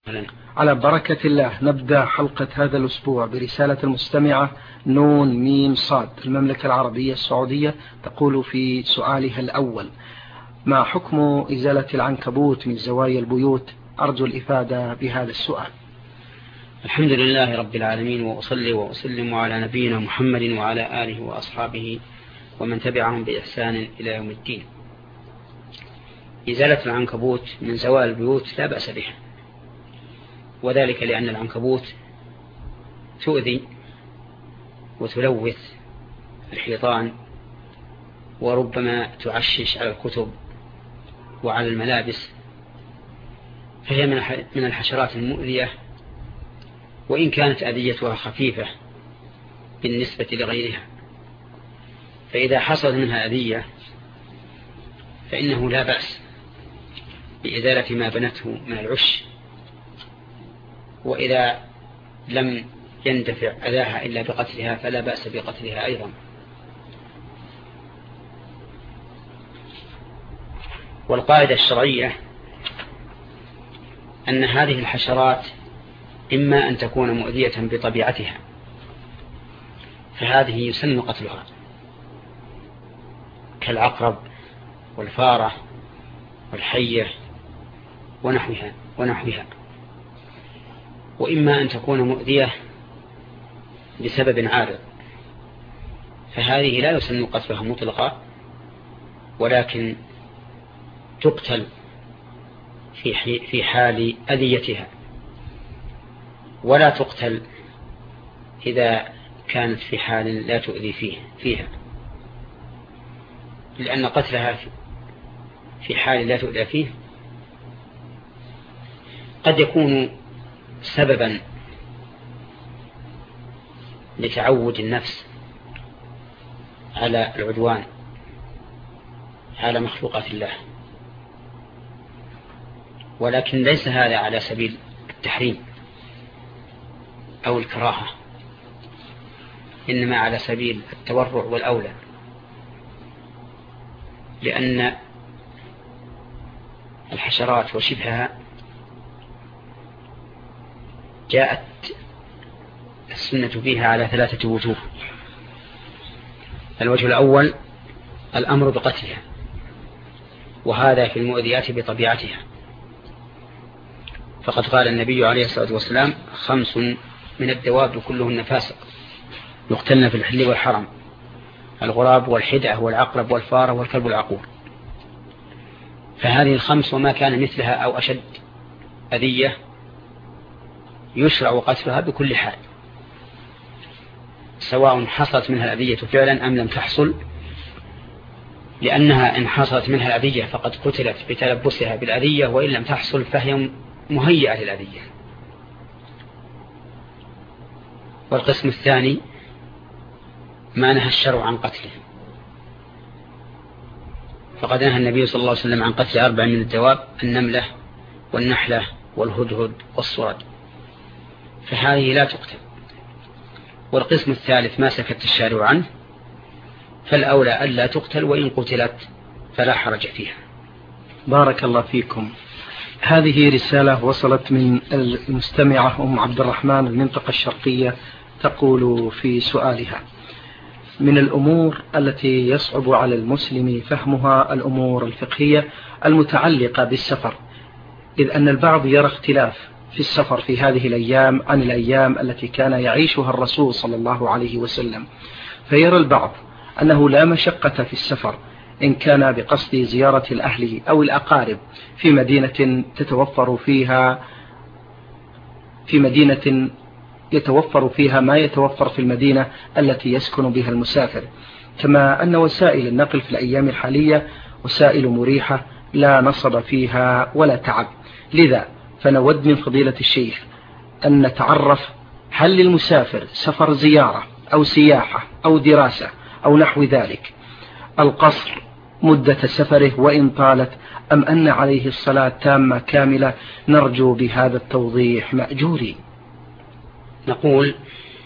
على بركة الله نبدأ حلقة هذا الأسبوع برسالة المستمعة نون ميم صاد المملكة العربية السعودية. تقول في سؤالها الأول: ما حكم إزالة العنكبوت من زوايا البيوت؟ أرجو الإفادة بهذا السؤال. الحمد لله رب العالمين، وأصلي وأسلم على نبينا محمد وعلى آله وأصحابه ومن تبعهم بإحسان إلى يوم الدين. إزالة العنكبوت من زوايا البيوت لا بأس بها، وذلك لأن العنكبوت تؤذي وتلوث الحيطان، وربما تعشش على الكتب وعلى الملابس، فهي من الحشرات المؤذية، وإن كانت أذيتها خفيفة بالنسبة لغيرها. فإذا حصل منها أذية فإنه لا بأس بإزالة ما بنته من العش، وإذا لم يندفع أذاها إلا بقتلها فلا بأس بقتلها أيضا. والقاعدة الشرعية أن هذه الحشرات إما أن تكون مؤذية بطبيعتها، فهذه يسن قتلها كالعقرب والفارة والحية ونحوها، وإما أن تكون مؤذية بسبب عارض، فهذه لا يسن قتلها مطلقا، ولكن تقتل في حال أذيتها، ولا تقتل إذا كانت في حال لا تؤذي فيها، لأن قتلها في حال لا تؤذي فيه قد يكون سببا لتعود النفس على العدوان على مخلوقات الله، ولكن ليس هذا على سبيل التحريم أو الكراهة، إنما على سبيل التورع والأولى، لأن الحشرات وشبهها جاءت السنة فيها على 3 وجوه. الوجه الأول الأمر بقتلها، وهذا في المؤذيات بطبيعتها، فقد قال النبي عليه الصلاة والسلام: 5 من الدواب كلهن فاسق يقتلن في الحل والحرم: الغراب والحدعة والعقرب والفارة والكلب العقور. فهذه 5 وما كان مثلها أو أشد أذية يشرع قتلها بكل حال، سواء حصلت منها الأذية فعلا أم لم تحصل، لأنها إن حصلت منها الأذية فقد قتلت بتلبسها بالأذية، وإن لم تحصل فهي مهيئة للأذية. والقسم الثاني ما نهى الشرع عن قتله، فقد نهى النبي صلى الله عليه وسلم عن قتل 4 من الدواب: النملة والنحلة والهدهد والصرد، فهذه لا تقتل. والقسم الثالث ما سكت الشارع عنه، فالأولى ألا تقتل، وإن قتلت فلا حرج فيها. بارك الله فيكم. هذه رسالة وصلت من المستمعة أم عبد الرحمن المنطقة الشرقية. تقول في سؤالها: من الأمور التي يصعب على المسلم فهمها الأمور الفقهية المتعلقة بالسفر، إذ أن البعض يرى اختلاف في السفر في هذه الأيام عن الأيام التي كان يعيشها الرسول صلى الله عليه وسلم، فيرى البعض أنه لا مشقة في السفر إن كان بقصد زيارة الأهل أو الأقارب في مدينة يتوفر فيها ما يتوفر في المدينة التي يسكن بها المسافر، كما أن وسائل النقل في الأيام الحالية وسائل مريحة لا نصب فيها ولا تعب. لذا فنود من فضيلة الشيخ أن نتعرف: هل للمسافر سفر زيارة أو سياحة أو دراسة أو نحو ذلك القصر مدة سفره وإن طالت، أم أن عليه الصلاة تامة كاملة؟ نرجو بهذا التوضيح مأجورين. نقول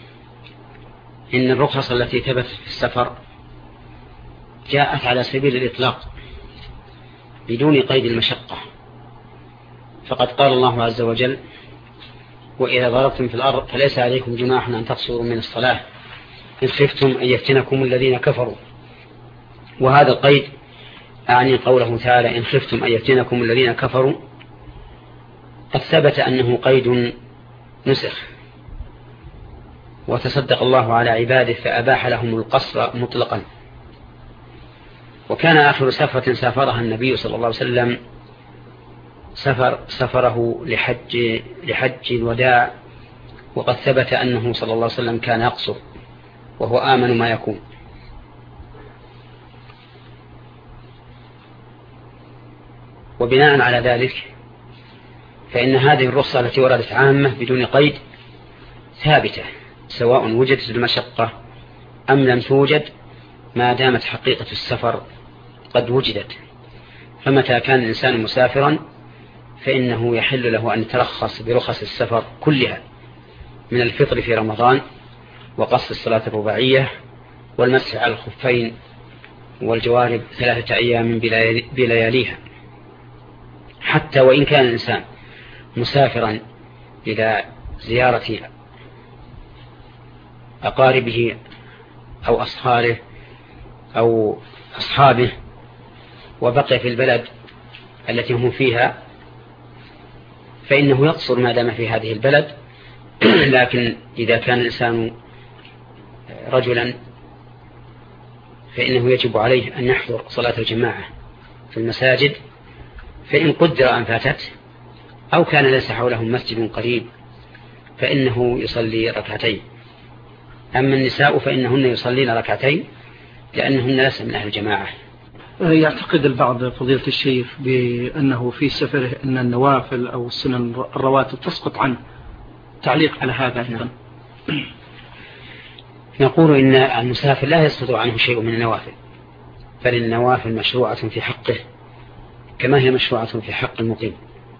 إن الرخص التي ثبتت في السفر جاءت على سبيل الإطلاق بدون قيد المشقة، فقد قال الله عز وجل: وإذا ضربتم في الأرض فليس عليكم جناح أن تقصروا من الصلاة إن خفتم أن يفتنكم الذين كفروا. وهذا القيد أعني قوله تعالى إن خفتم أن يفتنكم الذين كفروا قد ثبت أنه قيد نسخ، وتصدق الله على عباده فأباح لهم القصر مطلقا. وكان آخر سفرة سافرها النبي صلى الله عليه وسلم سفره لحج الوداع، وقد ثبت أنه صلى الله عليه وسلم كان يقصر وهو آمن ما يكون. وبناء على ذلك فإن هذه الرخصة التي وردت عامة بدون قيد ثابتة سواء وجدت المشقة أم لم توجد، ما دامت حقيقة السفر قد وجدت. فمتى كان الإنسان مسافرا فإنه يحل له أن يترخص برخص السفر كلها، من الفطر في رمضان وقصر الصلاة الرباعية والمسح على الخفين والجوارب 3 أيام بلياليها، حتى وإن كان الإنسان مسافرا إلى زيارة أقاربه أو أصهاره أو أصحابه وبقي في البلد التي هم فيها فإنه يقصر ما دام في هذه البلد. لكن إذا كان الإنسان رجلا فإنه يجب عليه أن يحضر صلاة الجماعة في المساجد، فإن قدر أن فاتت أو كان ليس حولهم مسجد قريب فإنه يصلي ركعتين. أما النساء فإنهن يصلين ركعتين لأنهن ليس من أهل الجماعة. يعتقد البعض فضيلة الشيخ بأنه في سفره أن النوافل أو السنن الرواتب تسقط عنه، تعليق على هذا أيضا؟ نقول إن المسافر لا يسقط عنه شيء من النوافل، بل النوافل مشروعة في حقه كما هي مشروعة في حق المقيم،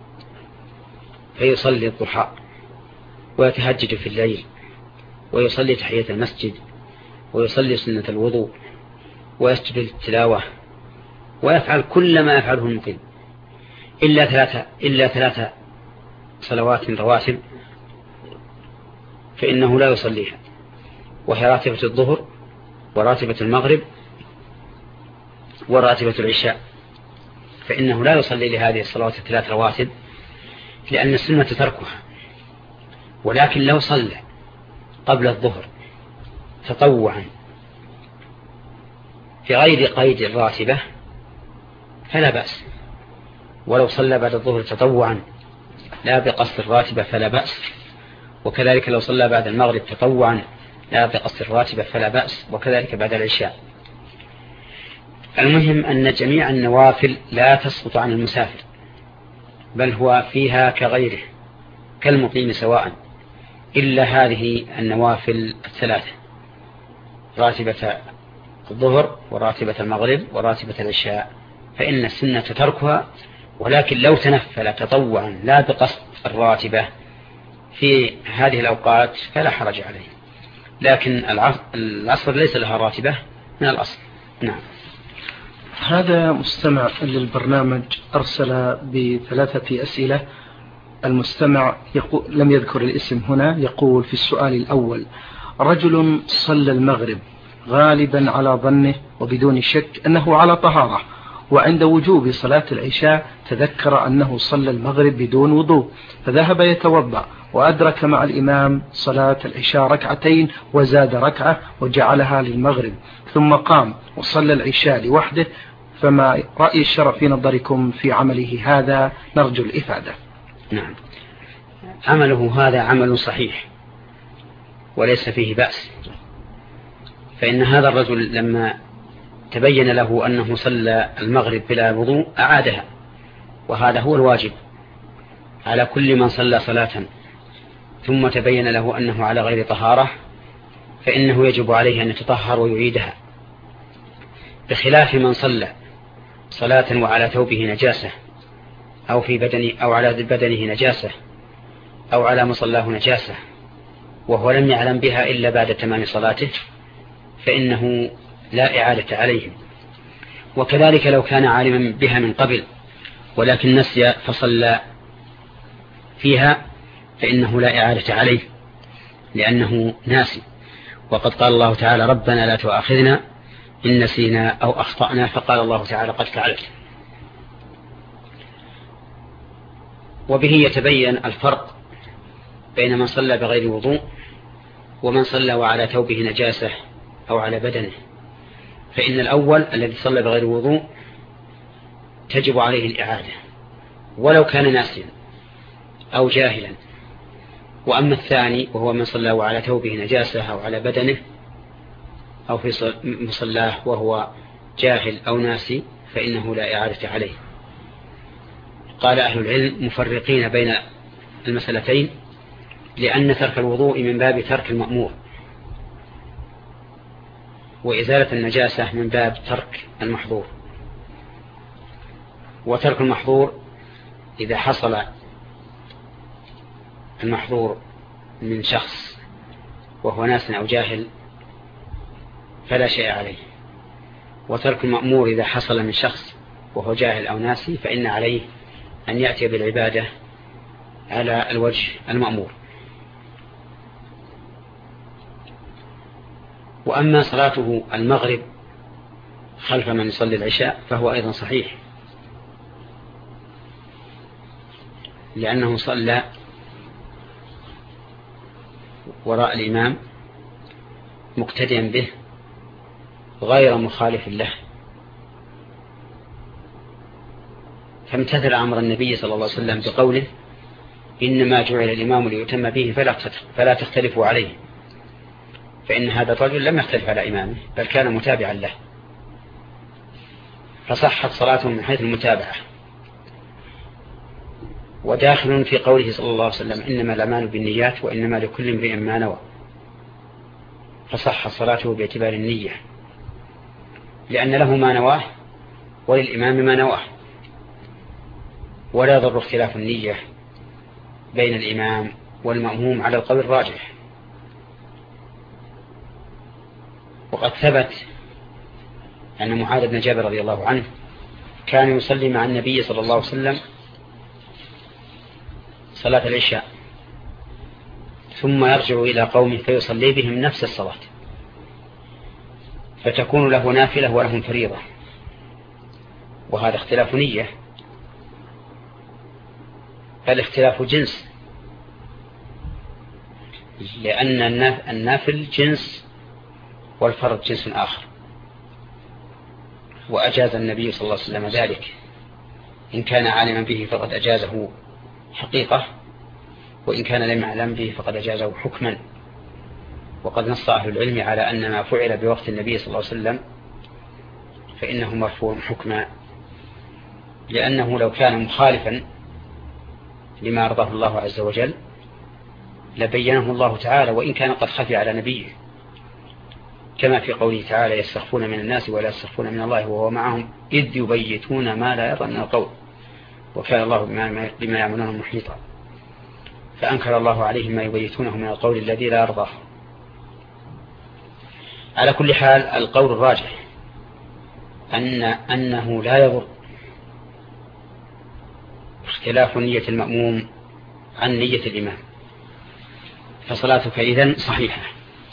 فيصلي الضحى ويتهجد في الليل ويصلي تحية المسجد ويصلي سنة الوضوء ويسجد للتلاوة ويفعل كل ما يفعله المقيم إلا ثلاث صلوات رواتب فإنه لا يصليها، وهي راتبة الظهر وراتبة المغرب وراتبة العشاء، فإنه لا يصلي لهذه الصلوات 3 رواتب لأن السنة تركها. ولكن لو صلى قبل الظهر تطوعا في غير قيد الراتبة فلا بأس، ولو صلى بعد الظهر تطوعا لا بقصد الراتبة فلا بأس، وكذلك لو صلى بعد المغرب تطوعا لا بقصد الراتبة فلا بأس، وكذلك بعد العشاء. المهم أن جميع النوافل لا تسقط عن المسافر، بل هو فيها كغيره كالمقيم سواء، إلا هذه النوافل 3: راتبة الظهر وراتبة المغرب وراتبة العشاء، فإن السنة تركها. ولكن لو تنفل تطوعا لا بقصد الراتبة في هذه الأوقات فلا حرج عليه، لكن العصر ليس لها راتبة من الأصل. نعم. هذا مستمع للبرنامج أرسل ب3 أسئلة. المستمع لم يذكر الاسم هنا، يقول في السؤال الأول: رجل صلى المغرب غالبا على ظنه وبدون شك أنه على طهارة، وعند وجوب صلاة العشاء تذكر أنه صلى المغرب بدون وضوء، فذهب يتوضأ وأدرك مع الإمام صلاة العشاء 2 ركعتين وزاد ركعة وجعلها للمغرب، ثم قام وصلى العشاء لوحده، فما رأي الشرع في نظركم في عمله هذا؟ نرجو الإفادة. نعم، عمله هذا عمل صحيح وليس فيه بأس، فإن هذا الرجل لما تبين له أنه صلى المغرب بلا وضوء أعادها، وهذا هو الواجب على كل من صلى صلاة ثم تبين له أنه على غير طهارة، فإنه يجب عليه أن يتطهر ويعيدها، بخلاف من صلى صلاة وعلى ثوبه نجاسة أو في بدنه أو على بدنه نجاسة أو على مصلاه نجاسة وهو لم يعلم بها إلا بعد تمام صلاته، فإنه لا إعادة عليه. وكذلك لو كان عالما بها من قبل ولكن نسي فصلى فيها، فإنه لا إعادة عليه لأنه ناسي. وقد قال الله تعالى ربنا لا تؤاخذنا إن نسينا أو أخطأنا، فقال الله تعالى قد فعلت. وبه يتبين الفرق بين من صلى بغير وضوء ومن صلى وعلى ثوبه نجاسة أو على بدنه. فإن الأول الذي صلى بغير وضوء تجب عليه الإعادة ولو كان ناسيا أو جاهلا. وأما الثاني وهو من صلى وعلى ثوبه نجاسة أو على بدنه أو في مصلاه وهو جاهل أو ناسي فإنه لا إعادة عليه. قال أهل العلم مفرقين بين المسألتين، لأن ترك الوضوء من باب ترك المأمور، وإزالة النجاسة من باب ترك المحظور. وترك المحظور إذا حصل المحظور من شخص وهو ناس أو جاهل فلا شيء عليه، وترك المأمور إذا حصل من شخص وهو جاهل أو ناسي فإن عليه أن يأتي بالعبادة على الوجه المأمور. وأما صلاته المغرب خلف من يصلي العشاء فهو أيضا صحيح، لأنه صلى وراء الإمام مقتديا به غير مخالف له، فامتثل أمر النبي صلى الله عليه وسلم بقوله إنما جعل الإمام ليتم به فلا تختلفوا عليه، فإن هذا الرجل لم يختلف على إمامه بل كان متابعا له، فصحت صلاته من حيث المتابعة. وداخل في قوله صلى الله عليه وسلم إنما الأعمال بالنيات وإنما لكل امرئ ما نوى، فصحت صلاته باعتبار النية، لأن له ما نواه وللإمام ما نواه، ولا يضر اختلاف النية بين الإمام والمأموم على القول الراجح. وقد ثبت أن معاذ بن جبل رضي الله عنه كان يصلي مع النبي صلى الله عليه وسلم صلاة العشاء ثم يرجع إلى قومه فيصلي بهم نفس الصلاة، فتكون له نافلة ولهم فريضة، وهذا اختلاف نية، الاختلاف جنس، لأن النافل جنس والفرض جنس آخر، وأجاز النبي صلى الله عليه وسلم ذلك، إن كان عالما به فقد أجازه حقيقة، وإن كان لم يعلم به فقد أجازه حكما. وقد نص أهل العلم على أن ما فعل بوقت النبي صلى الله عليه وسلم فإنه مرفوع حكما، لأنه لو كان مخالفا لما أرضاه الله عز وجل لبينه الله تعالى، وإن كان قد خفي على نبيه، كما في قوله تعالى يستخفون من الناس ولا يستخفون من الله وهو معهم إذ يبيتون ما لا يرضى من القول وكان الله بما يعملون محيطا، فأنكر الله عليهم ما يبيتونه من القول الذي لا يرضاه. على كل حال القول الراجح أنه لا يضر اختلاف نية المأموم عن نية الإمام، فصلاتك إذن صحيحة.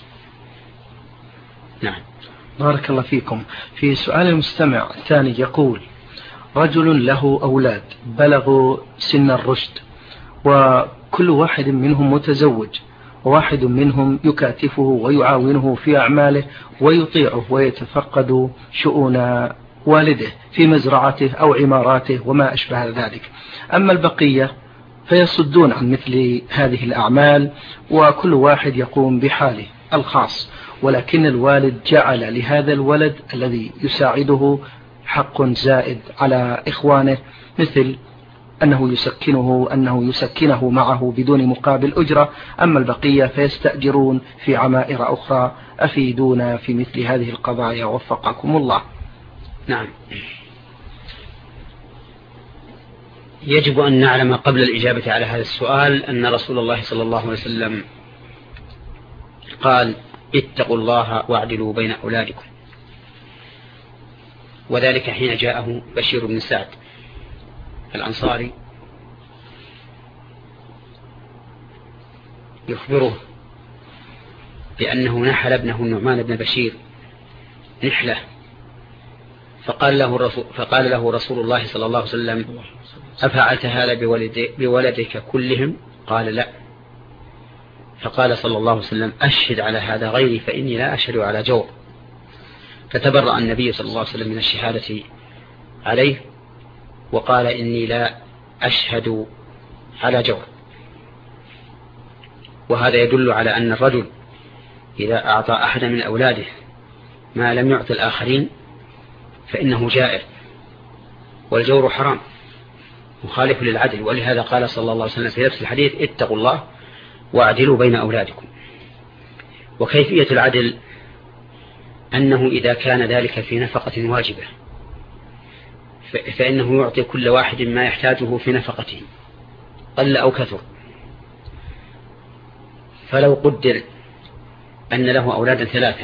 نعم. بارك الله فيكم. في سؤال المستمع الثاني يقول رجل له أولاد بلغوا سن الرشد وكل واحد منهم متزوج، وواحد منهم يكاتفه ويعاونه في أعماله ويطيعه ويتفقد شؤون والده في مزرعته أو عماراته وما أشبه ذلك، أما البقية فيصدون عن مثل هذه الأعمال وكل واحد يقوم بحاله الخاص، ولكن الوالد جعل لهذا الولد الذي يساعده حق زائد على إخوانه، مثل أنه يسكنه معه بدون مقابل أجرة، أما البقية فيستأجرون في عمائر أخرى. أفيدونا في مثل هذه القضايا وفقكم الله. نعم. يجب أن نعلم قبل الإجابة على هذا السؤال أن رسول الله صلى الله عليه وسلم قال اتقوا الله واعدلوا بين أولادكم، وذلك حين جاءه بشير بن سعد الأنصاري يخبره بأنه نحل ابنه النعمان بن بشير نحلة، فقال له رسول الله صلى الله عليه وسلم: أفعلت هذا بولدك كلهم؟ قال: لا. فقال صلى الله عليه وسلم: أشهد على هذا غيري فإني لا أشهد على جور. فتبرأ النبي صلى الله عليه وسلم من الشهادة عليه وقال: إني لا أشهد على جور. وهذا يدل على أن الرجل إذا أعطى أحد من أولاده ما لم يعطي الآخرين فإنه جائر، والجور حرام مخالف للعدل. ولهذا قال صلى الله عليه وسلم في نفس الحديث: اتقوا الله واعدلوا بين أولادكم. وكيفية العدل أنه إذا كان ذلك في نفقة واجبة فإنه يعطي كل واحد ما يحتاجه في نفقته قل أو كثر. فلو قدر أن له أولادا 3،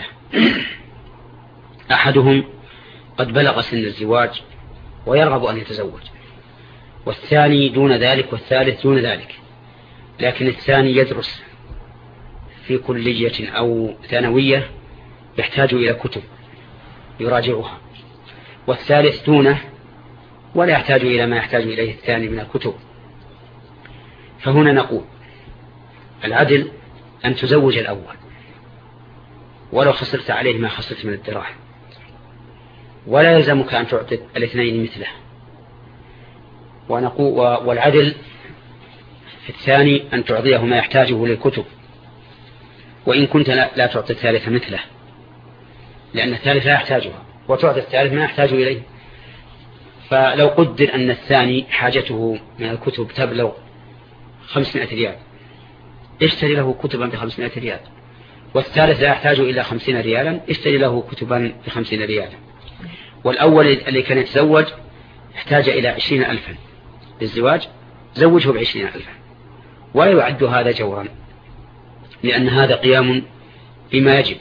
أحدهم قد بلغ سن الزواج ويرغب أن يتزوج، والثاني دون ذلك، والثالث دون ذلك، لكن الثاني يدرس في كلية أو ثانوية يحتاج إلى كتب يراجعها، والثالث دونه ولا يحتاج إلى ما يحتاج إليه الثاني من الكتب. فهنا نقول العدل أن تزوج الأول ولو خسرت عليه ما خسرت من الدراهم، ولا يلزمك أن تعطي الاثنين مثله. والعدل في الثاني أن تعطيه ما يحتاجه للكتب، وإن كنت لا تعطي الثالث مثله، لأن الثالث لا يحتاجها، وتعطي الثالث ما يحتاج إليه. فلو قدر أن الثاني حاجته من الكتب تبلغ 500 ريال، اشتري له كتبا ب500 ريال، والثالث لا يحتاج إلى 50 ريالا، اشتري له كتبا ب50 ريالا. والأول اللي كان يتزوج احتاج إلى 20,000 للزواج، زوجه ب20,000، ولا يعد هذا جورا، لأن هذا قيام بما يجب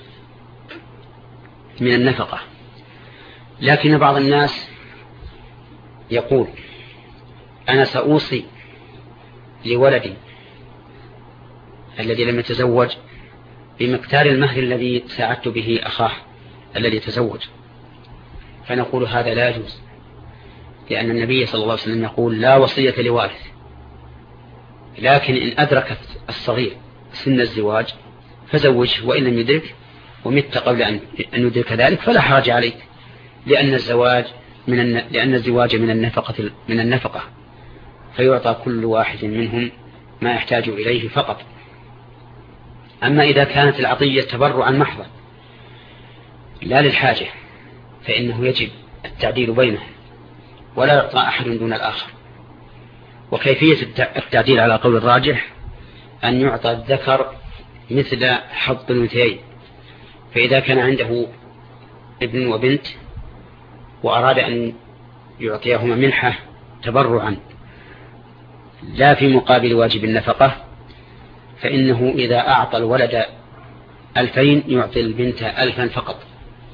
من النفقة. لكن بعض الناس يقول: أنا سأوصي لولدي الذي لم يتزوج بمقدار المهر الذي ساعدت به أخاه الذي تزوج. فنقول هذا لا يجوز، لأن النبي صلى الله عليه وسلم يقول: لا وصية لوارث. لكن إن أدركت الصغير سن الزواج فزوجه، وإن لم يدرك ومت قبل أن يدرك ذلك فلا حرج عليك، لأن الزواج من النفقة، فيعطى كل واحد منهم ما يحتاج إليه فقط. أما إذا كانت العطية تبرعا محضا لا للحاجة فإنه يجب التعديل بينهم، ولا يعطى أحد دون الآخر. وكيفية التعديل على قول الراجح أن يعطى الذكر مثل حظ الأنثيين. فإذا كان عنده ابن وبنت وأراد أن يعطيهما منحة تبرعا لا في مقابل واجب النفقة، فإنه إذا أعطى الولد 2000 يعطي البنت 1000 فقط.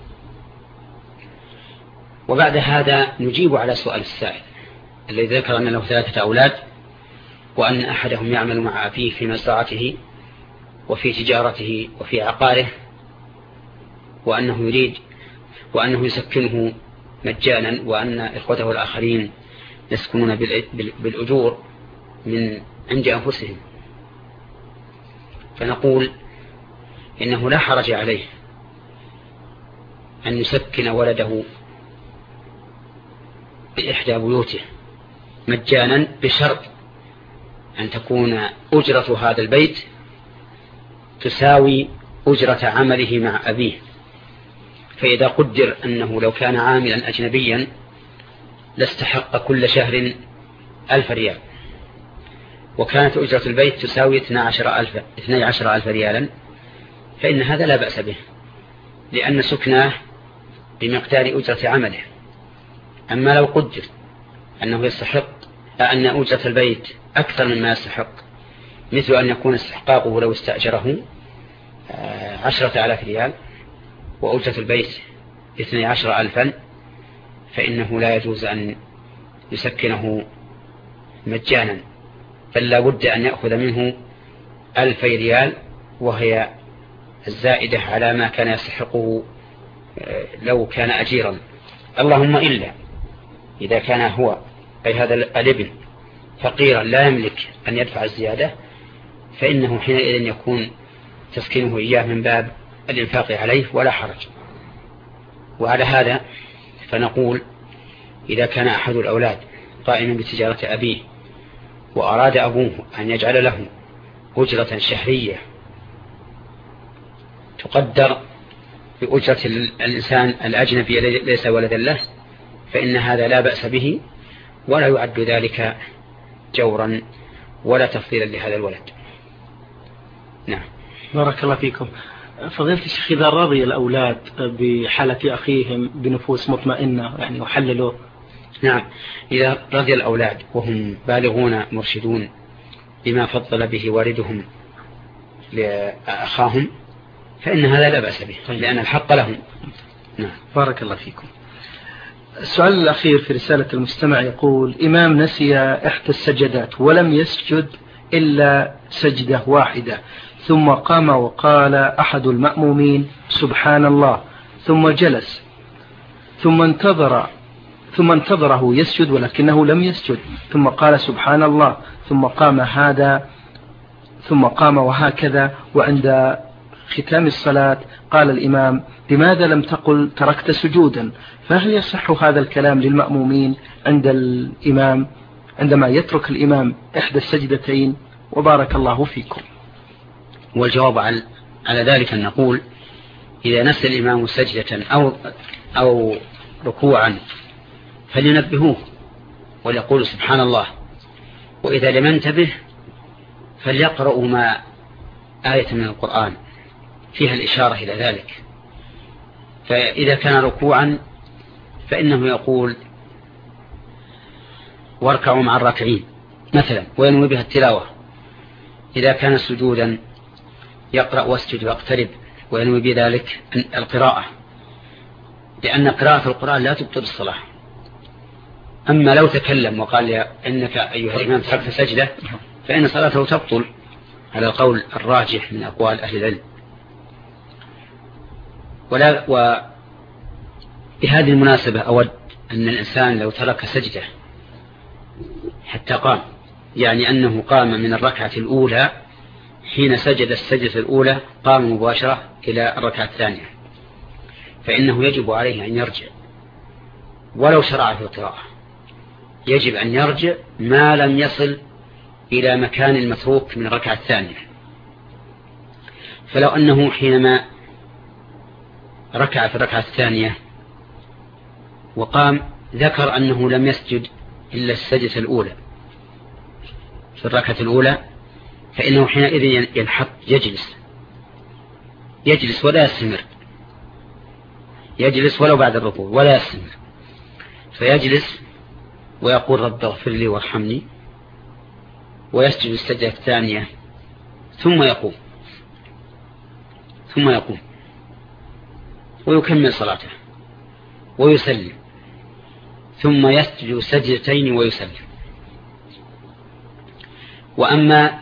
وبعد هذا نجيب على سؤال السائل الذي ذكر أن له 3 أولاد، وأن أحدهم يعمل مع أبيه في مزرعته وفي تجارته وفي عقاره، وأنه يريد وأنه يسكنه مجانا، وأن إخوته الآخرين يسكنون بالأجور من عند أنفسهم. فنقول إنه لا حرج عليه أن يسكن ولده بإحدى بيوته مجانا، بشرط أن تكون أجرة هذا البيت تساوي أجرة عمله مع أبيه. فإذا قدر أنه لو كان عاملا أجنبيا لاستحق كل شهر 1000 ريال، وكانت أجرة البيت تساوي 12,000 ريالا، فإن هذا لا بأس به، لأن سكناه بمقدار أجرة عمله. أما لو قدر أنه يستحق أن أجرة البيت أكثر مما يستحق، مثل أن يكون استحقاقه لو استأجره 10,000 ريال وأجرة البيت 12,000، فإنه لا يجوز أن يسكنه مجانا، بل لا بد أن يأخذ منه 2,000 ريال، وهي الزائدة على ما كان يستحقه لو كان أجيرا، اللهم إلا إذا كان هو أي هذا الابن فقيرا لا يملك أن يدفع الزيادة، فإنه حينئذ يكون تسكينه إياه من باب الإنفاق عليه ولا حرج. وعلى هذا فنقول إذا كان أحد الأولاد قائما بتجارة أبيه وأراد أبوه أن يجعل له أجرة شهرية تقدر بأجرة الإنسان الأجنبي ليس ولدا له، فإن هذا لا بأس به، ولا يعد ذلك جورا ولا تفضيلا لهذا الولد. نعم. بارك الله فيكم. فضيلة الشيخ، إذا رضي الأولاد بحالة أخيهم بنفوس مطمئنة يعني وحللوا. نعم، إذا رضي الأولاد وهم بالغون مرشدون بما فضل به والدهم لأخاهم فإن هذا لا بأس به، لأن الحق لهم. نعم. بارك الله فيكم. السؤال الأخير في رسالة المستمع يقول: إمام نسي إحدى السجدات ولم يسجد إلا سجدة واحدة، ثم قام وقال أحد المأمومين سبحان الله، ثم جلس، ثم انتظره يسجد ولكنه لم يسجد، ثم قال سبحان الله، ثم قام وهكذا، وعند ختام الصلاة قال الإمام: لماذا لم تقل تركت سجودا؟ فهل يصح هذا الكلام للمأمومين عندما يترك الإمام إحدى السجدتين؟ وبارك الله فيكم. والجواب على ذلك أن نقول: إذا نسي الإمام سجدة أو ركوعا فلينبهوه وليقولوا سبحان الله، وإذا لم ينتبه فليقرأوا ما آية من القرآن فيها الإشارة إلى ذلك. فإذا كان ركوعا فإنه يقول واركعوا مع الراكعين مثلا وينوي بها التلاوة. إذا كان سجودا يقرأ واسجد واقترب وينوي بذلك القراءة، لأن قراءة القرآن لا تبطل الصلاة. أما لو تكلم وقال إنك أيها الإمام تركت سجدة فإن صلاته تبطل على القول الراجح من أقوال أهل العلم. وبهذه المناسبة أود أن الإنسان لو ترك سجدة حتى قام، يعني أنه قام من الركعة الأولى، حين سجد السجدة الأولى قام مباشرة إلى الركعة الثانية، فإنه يجب عليه أن يرجع ولو شرع في القراءة، يجب أن يرجع ما لم يصل إلى مكان المتروك من الركعة الثانية. فلو أنه حينما ركع في الركعة الثانية وقام ذكر أنه لم يسجد إلا السجدة الأولى في الركعة الأولى، فإنه حينئذ ينحط يجلس ولا يستمر، يجلس ولو بعد الركوع ولا يستمر، فيجلس ويقول رب اغفر لي وارحمني، ويسجد السجدة الثانية ثم يقوم ويكمل صلاته ويسلم، ثم يسجد سجدتين ويسلم. وأما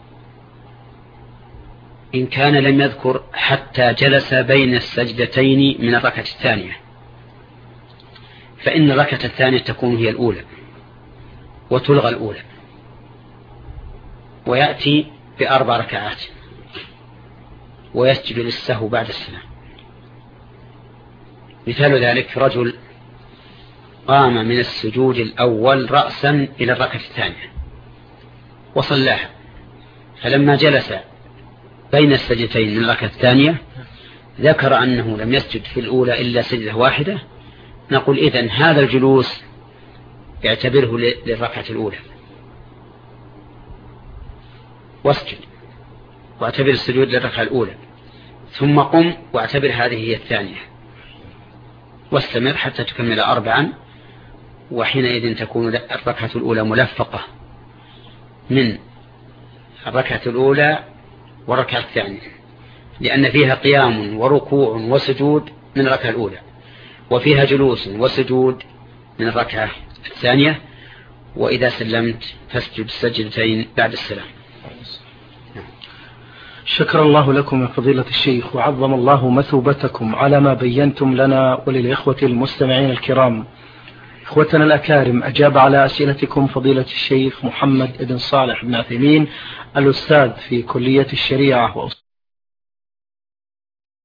إن كان لم يذكر حتى جلس بين السجدتين من الركعة الثانية، فإن الركعة الثانية تكون هي الأولى وتلغى الأولى، ويأتي ب4 ركعات ويسجد للسهو بعد السلام. مثال ذلك: رجل قام من السجود الأول رأسا إلى الركعة الثانية وصلاها، فلما جلس بين السجدتين من الركعة الثانية ذكر أنه لم يسجد في الأولى إلا سجدة واحدة، نقول إذن هذا الجلوس يعتبره للركعة الأولى واسجد واعتبر السجود للركعة الأولى، ثم قم واعتبر هذه هي الثانية، واستمر حتى تكمل 4، وحينئذ تكون الركعة الأولى ملفقة من الركعة الأولى والركعة الثانية، لأن فيها قيام وركوع وسجود من الركعة الأولى، وفيها جلوس وسجود من الركعة الثانية، وإذا سلمت فاسجد السجدتين بعد السلام. شكر الله لكم يا فضيلة الشيخ، وعظم الله مثوبتكم على ما بينتم لنا وللإخوة المستمعين الكرام. إخوتنا الأكارم، أجاب على أسئلتكم فضيلة الشيخ محمد بن صالح بن عثيمين، الأستاذ في كلية الشريعة